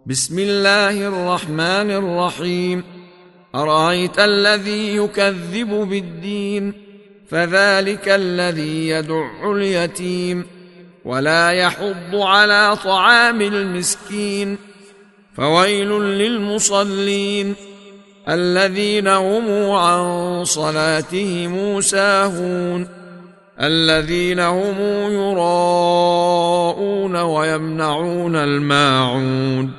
بسم الله الرحمن الرحيم. أرأيت الذي يكذب بالدين فذلك الذي يدع اليتيم ولا يحض على طعام المسكين فويل للمصلين الذين هم عن صلاتهم ساهون الذين هم يراءون ويمنعون الماعون